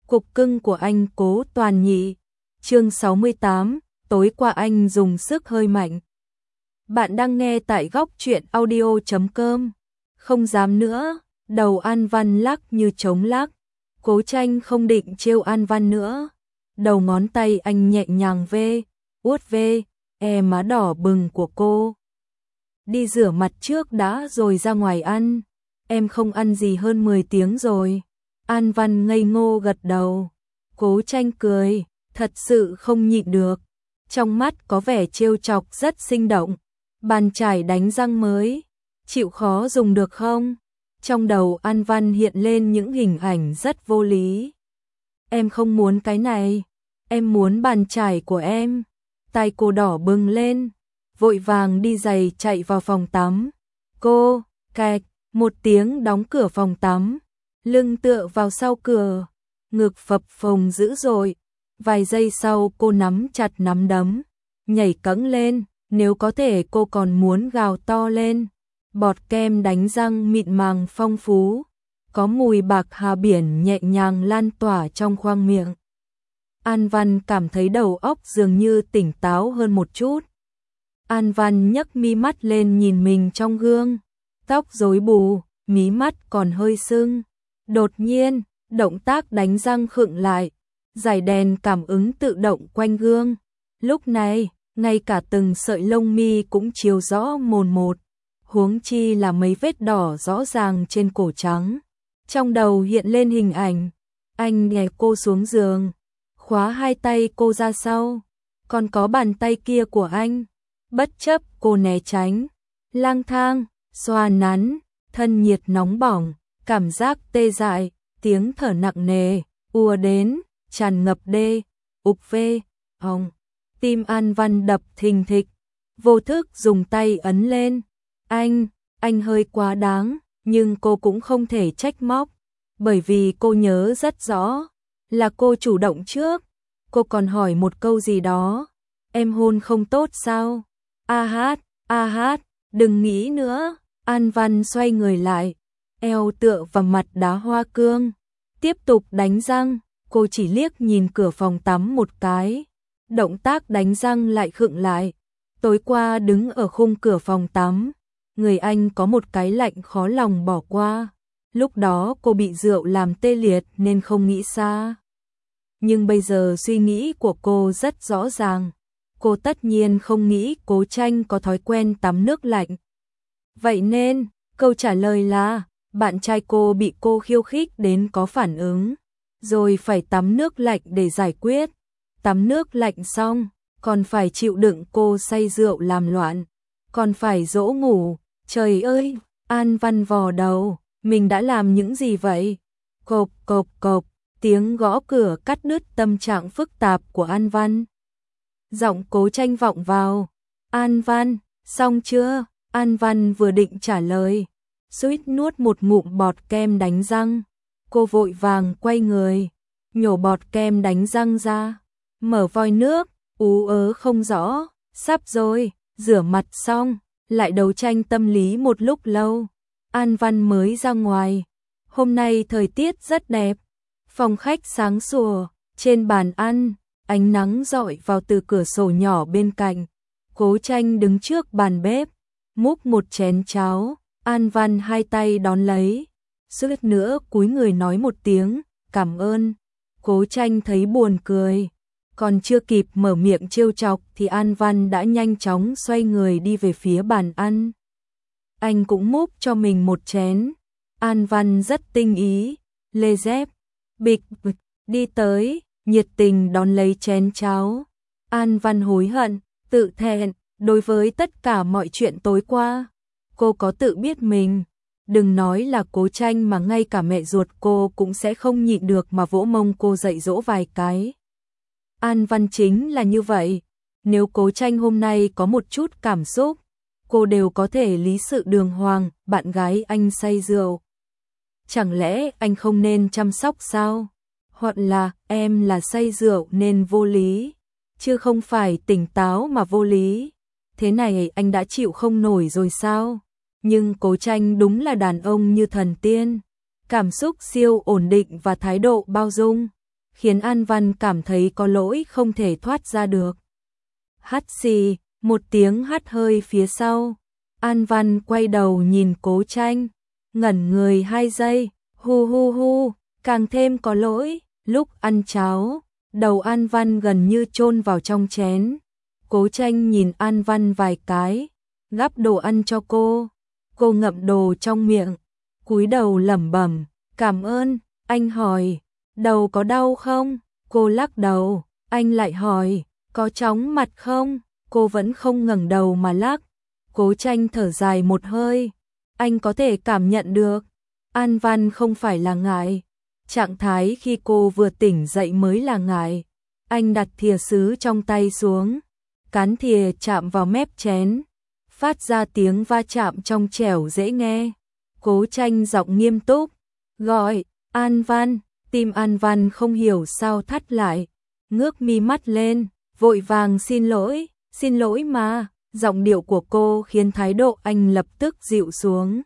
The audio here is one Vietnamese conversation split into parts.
Cục cưng của anh Cố Toàn Nhị. Chương 68, tối qua anh dùng sức hơi mạnh. Bạn đang nghe tại góc truyện audio.com. Không dám nữa, đầu An Văn lắc như trống lắc. Cố Tranh không định trêu An Văn nữa. Đầu ngón tay anh nhẹ nhàng vuốt ve má đỏ bừng của cô. Đi rửa mặt trước đã rồi ra ngoài ăn. Em không ăn gì hơn 10 tiếng rồi. An Văn ngây ngô gật đầu. Cố Tranh cười, thật sự không nhịn được. Trong mắt có vẻ trêu chọc rất sinh động. Bàn chải đánh răng mới, chịu khó dùng được không? Trong đầu An Văn hiện lên những hình ảnh rất vô lý. Em không muốn cái này, em muốn bàn chải của em. Tai cô đỏ bừng lên, vội vàng đi giày chạy vào phòng tắm. Cô, cạch, một tiếng đóng cửa phòng tắm, lưng tựa vào sau cửa, ngực phập phồng dữ dội. Vài giây sau cô nắm chặt nắm đấm, nhảy cẫng lên, nếu có thể cô còn muốn gào to lên. Bọt kem đánh răng mịn màng phong phú, có mùi bạc hà biển nhẹ nhàng lan tỏa trong khoang miệng. An Văn cảm thấy đầu óc dường như tỉnh táo hơn một chút. An Văn nhấc mi mắt lên nhìn mình trong gương, tóc rối bù, mí mắt còn hơi sưng. Đột nhiên, động tác đánh răng khựng lại, dải đèn cảm ứng tự động quanh gương. Lúc này, ngay cả từng sợi lông mi cũng chiếu rõ mồn một, huống chi là mấy vết đỏ rõ ràng trên cổ trắng. Trong đầu hiện lên hình ảnh, anh đè cô xuống giường, khóa hai tay cô ra sau, còn có bàn tay kia của anh. Bất chấp cô né tránh, lang thang, xoa nắn, thân nhiệt nóng bỏng, cảm giác tê dại, tiếng thở nặng nề, ùa đến, tràn ngập họng. Tim An Văn đập thình thịch, vô thức dùng tay ấn lên. Anh hơi quá đáng, nhưng cô cũng không thể trách móc, bởi vì cô nhớ rất rõ, là cô chủ động trước. Cô còn hỏi một câu gì đó, em hôn không tốt sao? A hát, đừng nghĩ nữa. An Văn xoay người lại, eo tựa vào mặt đá hoa cương, tiếp tục đánh răng. Cô chỉ liếc nhìn cửa phòng tắm một cái, động tác đánh răng lại khựng lại. Tối qua đứng ở khung cửa phòng tắm, người anh có một cái lạnh khó lòng bỏ qua. Lúc đó cô bị rượu làm tê liệt nên không nghĩ xa. Nhưng bây giờ suy nghĩ của cô rất rõ ràng. Cô tất nhiên không nghĩ Cố Tranh có thói quen tắm nước lạnh. Vậy nên, câu trả lời là, bạn trai cô bị cô khiêu khích đến có phản ứng, rồi phải tắm nước lạnh để giải quyết. Tắm nước lạnh xong, còn phải chịu đựng cô say rượu làm loạn, còn phải dỗ ngủ. Trời ơi, An Văn vò đầu, mình đã làm những gì vậy? Cộp cộp cộp, tiếng gõ cửa cắt đứt tâm trạng phức tạp của An Văn. Giọng Cố Tranh vọng vào. An Văn, xong chưa? An Văn vừa định trả lời, suýt nuốt một ngụm bọt kem đánh răng. Cô vội vàng quay người, nhổ bọt kem đánh răng ra, mở vòi nước, ú ớ không rõ, sắp rồi, rửa mặt xong, lại đấu tranh tâm lý một lúc lâu. An Văn mới ra ngoài. Hôm nay thời tiết rất đẹp, phòng khách sáng sủa, trên bàn ăn, ánh nắng rọi vào từ cửa sổ nhỏ bên cạnh. Cố Tranh đứng trước bàn bếp, múc một chén cháo. An Văn hai tay đón lấy, suýt nữa cúi người nói một tiếng cảm ơn. Cố Tranh thấy buồn cười, còn chưa kịp mở miệng trêu chọc thì An Văn đã nhanh chóng xoay người đi về phía bàn ăn. Anh cũng múc cho mình một chén. An Văn rất tinh ý, lê dép, bịch đi tới, nhiệt tình đón lấy chén cháo. An Văn hối hận, tự thẹn đối với tất cả mọi chuyện tối qua. Cô có tự biết mình, đừng nói là Cố Tranh mà ngay cả mẹ ruột cô cũng sẽ không nhịn được mà vỗ mông cô dạy dỗ vài cái. An Văn chính là như vậy, nếu Cố Tranh hôm nay có một chút cảm xúc, cô đều có thể lý sự đường hoàng. Bạn gái anh say rượu, chẳng lẽ anh không nên chăm sóc sao? Hoặc là em là say rượu nên vô lý, chứ không phải tỉnh táo mà vô lý. Thế này anh đã chịu không nổi rồi sao? Nhưng Cố Tranh đúng là đàn ông như thần tiên, cảm xúc siêu ổn định và thái độ bao dung. khiến An Văn cảm thấy có lỗi không thể thoát ra được. Hắt xì, một tiếng hắt hơi phía sau. An Văn quay đầu nhìn Cố Tranh, ngẩn người 2 giây, hu hu hu, càng thêm có lỗi. Lúc ăn cháo, đầu An Văn gần như chôn vào trong chén. Cố Tranh nhìn An Văn vài cái, gắp đồ ăn cho cô. Cô ngậm đồ trong miệng, cúi đầu lẩm bẩm, "Cảm ơn." Anh hỏi, "Đầu có đau không?" Cô lắc đầu. Anh lại hỏi, "Có chóng mặt không?" Cô vẫn không ngẩng đầu mà lắc. Cố Tranh thở dài một hơi, anh có thể cảm nhận được. An Văn không phải là ngại, trạng thái khi cô vừa tỉnh dậy mới là ngại. Anh đặt thìa sứ trong tay xuống, cán thìa chạm vào mép chén, phát ra tiếng va chạm trong trẻo dễ nghe. Cố Tranh giọng nghiêm túc, gọi, "An Văn." Tim An Văn không hiểu sao thắt lại, ngước mi mắt lên, vội vàng xin lỗi mà." Giọng điệu của cô khiến thái độ anh lập tức dịu xuống.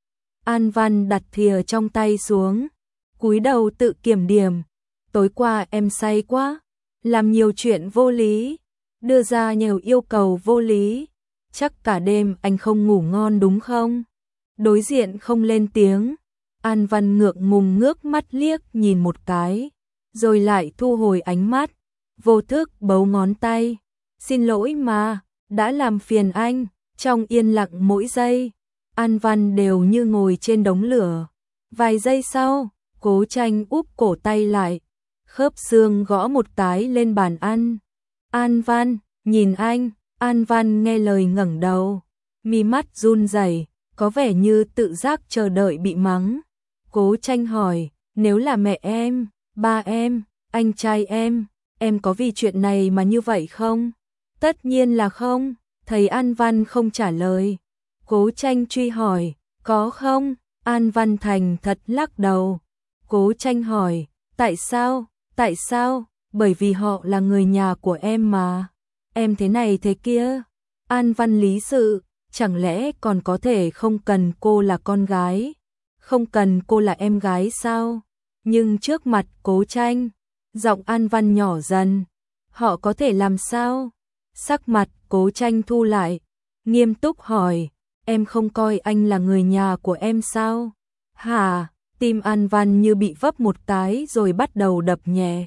An Văn đặt thìa trong tay xuống, cúi đầu tự kiểm điểm, "Tối qua em say quá, làm nhiều chuyện vô lý, đưa ra nhiều yêu cầu vô lý, chắc cả đêm anh không ngủ ngon đúng không?" Đối diện không lên tiếng, An Văn ngượng ngùng ngước mắt liếc nhìn một cái, rồi lại thu hồi ánh mắt, vô thức bấu ngón tay, "Xin lỗi mà, đã làm phiền anh." Trong yên lặng mỗi giây, An Văn đều như ngồi trên đống lửa. Vài giây sau, Cố Tranh úp cổ tay lại, khớp xương gõ một cái lên bàn ăn. "An Văn, nhìn anh." An Văn nghe lời ngẩng đầu, mi mắt run rẩy, có vẻ như tự giác chờ đợi bị mắng. Cố Tranh hỏi, "Nếu là mẹ em, ba em, anh trai em có vì chuyện này mà như vậy không?" "Tất nhiên là không." Thấy An Văn không trả lời, Cố Tranh truy hỏi, "Có không?" An Văn thành thật lắc đầu. Cố Tranh hỏi, "Tại sao? Tại sao?" "Bởi vì họ là người nhà của em mà. Em thế này thế kia." An Văn lý sự, chẳng lẽ còn có thể không cần cô là con gái, không cần cô là em gái sao? Nhưng trước mặt Cố Tranh, giọng An Văn nhỏ dần, "Họ có thể làm sao?" Sắc mặt Cố Tranh thu lại, nghiêm túc hỏi, "Em không coi anh là người nhà của em sao?" "Hả?" Tim An Văn như bị vấp một cái rồi bắt đầu đập nhẹ.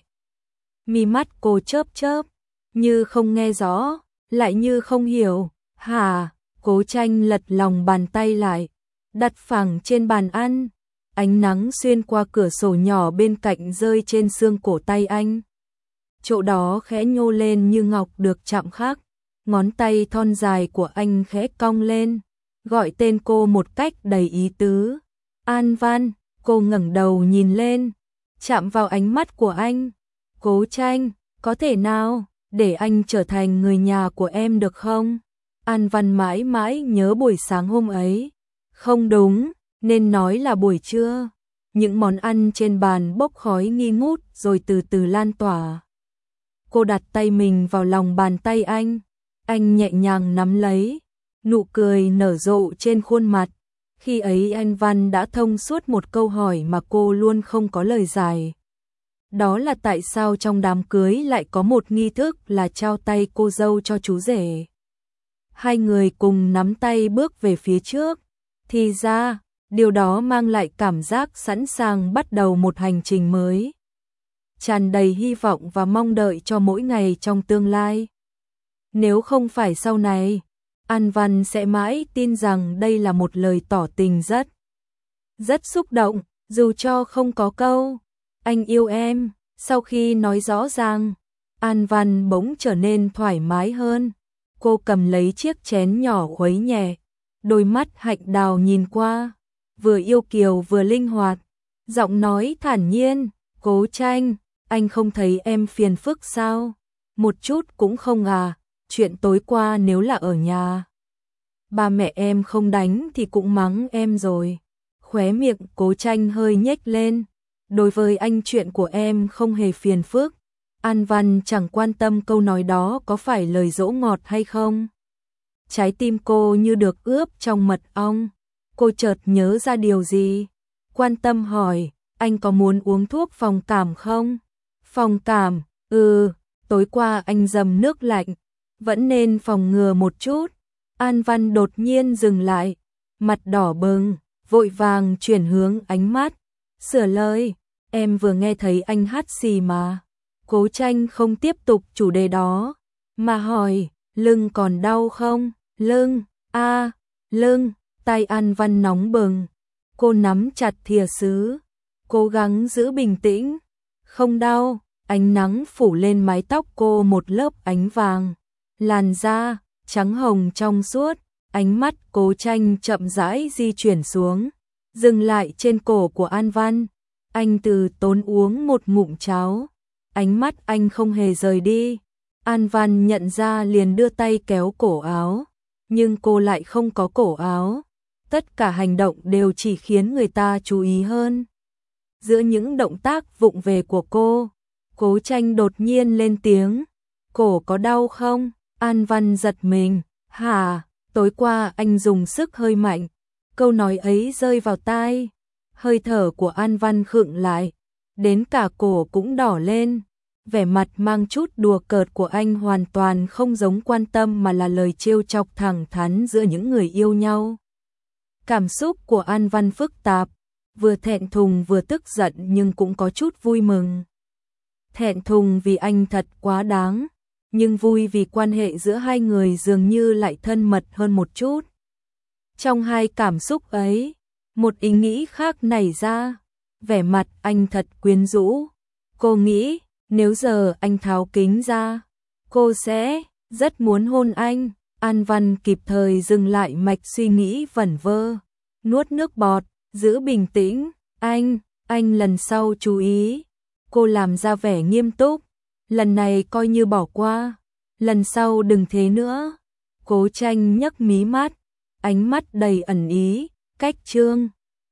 Mi mắt cô chớp chớp, như không nghe rõ, lại như không hiểu. "Hả?" Cố Tranh lật lòng bàn tay lại, đặt phẳng trên bàn ăn. Ánh nắng xuyên qua cửa sổ nhỏ bên cạnh rơi trên xương cổ tay anh. Chỗ đó khẽ nhô lên như ngọc được chạm khắc. Ngón tay thon dài của anh khẽ cong lên, gọi tên cô một cách đầy ý tứ. "An Văn." Cô ngẩng đầu nhìn lên, chạm vào ánh mắt của anh. "Cố Tranh, có thể nào để anh trở thành người nhà của em được không?" An Văn mãi mãi nhớ buổi sáng hôm ấy. Không đúng, nên nói là buổi trưa. Những món ăn trên bàn bốc khói nghi ngút rồi từ từ lan tỏa. Cô đặt tay mình vào lòng bàn tay anh nhẹ nhàng nắm lấy, nụ cười nở rộ trên khuôn mặt. Khi ấy anh Văn đã thông suốt một câu hỏi mà cô luôn không có lời giải. Đó là tại sao trong đám cưới lại có một nghi thức là trao tay cô dâu cho chú rể. Hai người cùng nắm tay bước về phía trước. Thì ra, điều đó mang lại cảm giác sẵn sàng bắt đầu một hành trình mới, tràn đầy hy vọng và mong đợi cho mỗi ngày trong tương lai. Nếu không phải sau này, An Văn sẽ mãi tin rằng đây là một lời tỏ tình rất xúc động, dù cho không có câu "anh yêu em." Sau khi nói rõ ràng, An Văn bỗng trở nên thoải mái hơn. Cô cầm lấy chiếc chén nhỏ khuấy nhẹ, đôi mắt hạnh đào nhìn qua, vừa yêu kiều vừa linh hoạt, giọng nói thản nhiên, "Cố Tranh, anh không thấy em phiền phức sao?" "Một chút cũng không à, chuyện tối qua nếu là ở nhà, ba mẹ em không đánh thì cũng mắng em rồi." Khóe miệng Cố Tranh hơi nhếch lên, "Đối với anh chuyện của em không hề phiền phức." An Văn chẳng quan tâm câu nói đó có phải lời dỗ ngọt hay không. Trái tim cô như được ướp trong mật ong. Cô chợt nhớ ra điều gì, quan tâm hỏi, "Anh có muốn uống thuốc phòng cảm không?" Phong cảm, tối qua anh dầm nước lạnh, vẫn nên phòng ngừa một chút. An Văn đột nhiên dừng lại, mặt đỏ bừng, vội vàng chuyển hướng ánh mắt, sửa lời, em vừa nghe thấy anh hát xì mà. Cố Tranh không tiếp tục chủ đề đó, mà hỏi, lưng còn đau không? Lưng, lưng, tay An Văn nóng bừng. Cô nắm chặt thìa sứ, cố gắng giữ bình tĩnh. Không đau, ánh nắng phủ lên mái tóc cô một lớp ánh vàng. Làn da, trắng hồng trong suốt, ánh mắt Cố Tranh chậm rãi di chuyển xuống, dừng lại trên cổ của An Văn. Anh từ tốn uống một ngụm cháo, ánh mắt anh không hề rời đi. An Văn nhận ra liền đưa tay kéo cổ áo, nhưng cô lại không có cổ áo. Tất cả hành động đều chỉ khiến người ta chú ý hơn. Giữa những động tác vụng về của cô, Cố Tranh đột nhiên lên tiếng, cổ có đau không? An Văn giật mình, hả, tối qua anh dùng sức hơi mạnh. Câu nói ấy rơi vào tai, hơi thở của An Văn khựng lại, đến cả cổ cũng đỏ lên. Vẻ mặt mang chút đùa cợt của anh hoàn toàn không giống quan tâm mà là lời trêu chọc thẳng thắn giữa những người yêu nhau. Cảm xúc của An Văn phức tạp, vừa thẹn thùng vừa tức giận nhưng cũng có chút vui mừng. Thẹn thùng vì anh thật quá đáng, nhưng vui vì quan hệ giữa hai người dường như lại thân mật hơn một chút. Trong hai cảm xúc ấy, một ý nghĩ khác nảy ra, vẻ mặt anh thật quyến rũ. Cô nghĩ, nếu giờ anh tháo kính ra, cô sẽ rất muốn hôn anh. An Văn kịp thời dừng lại mạch suy nghĩ vẩn vơ, nuốt nước bọt, giữ bình tĩnh. Anh lần sau chú ý. Cô làm ra vẻ nghiêm túc, lần này coi như bỏ qua, lần sau đừng thế nữa. Cố Tranh nhấc mí mắt, ánh mắt đầy ẩn ý, cách Trương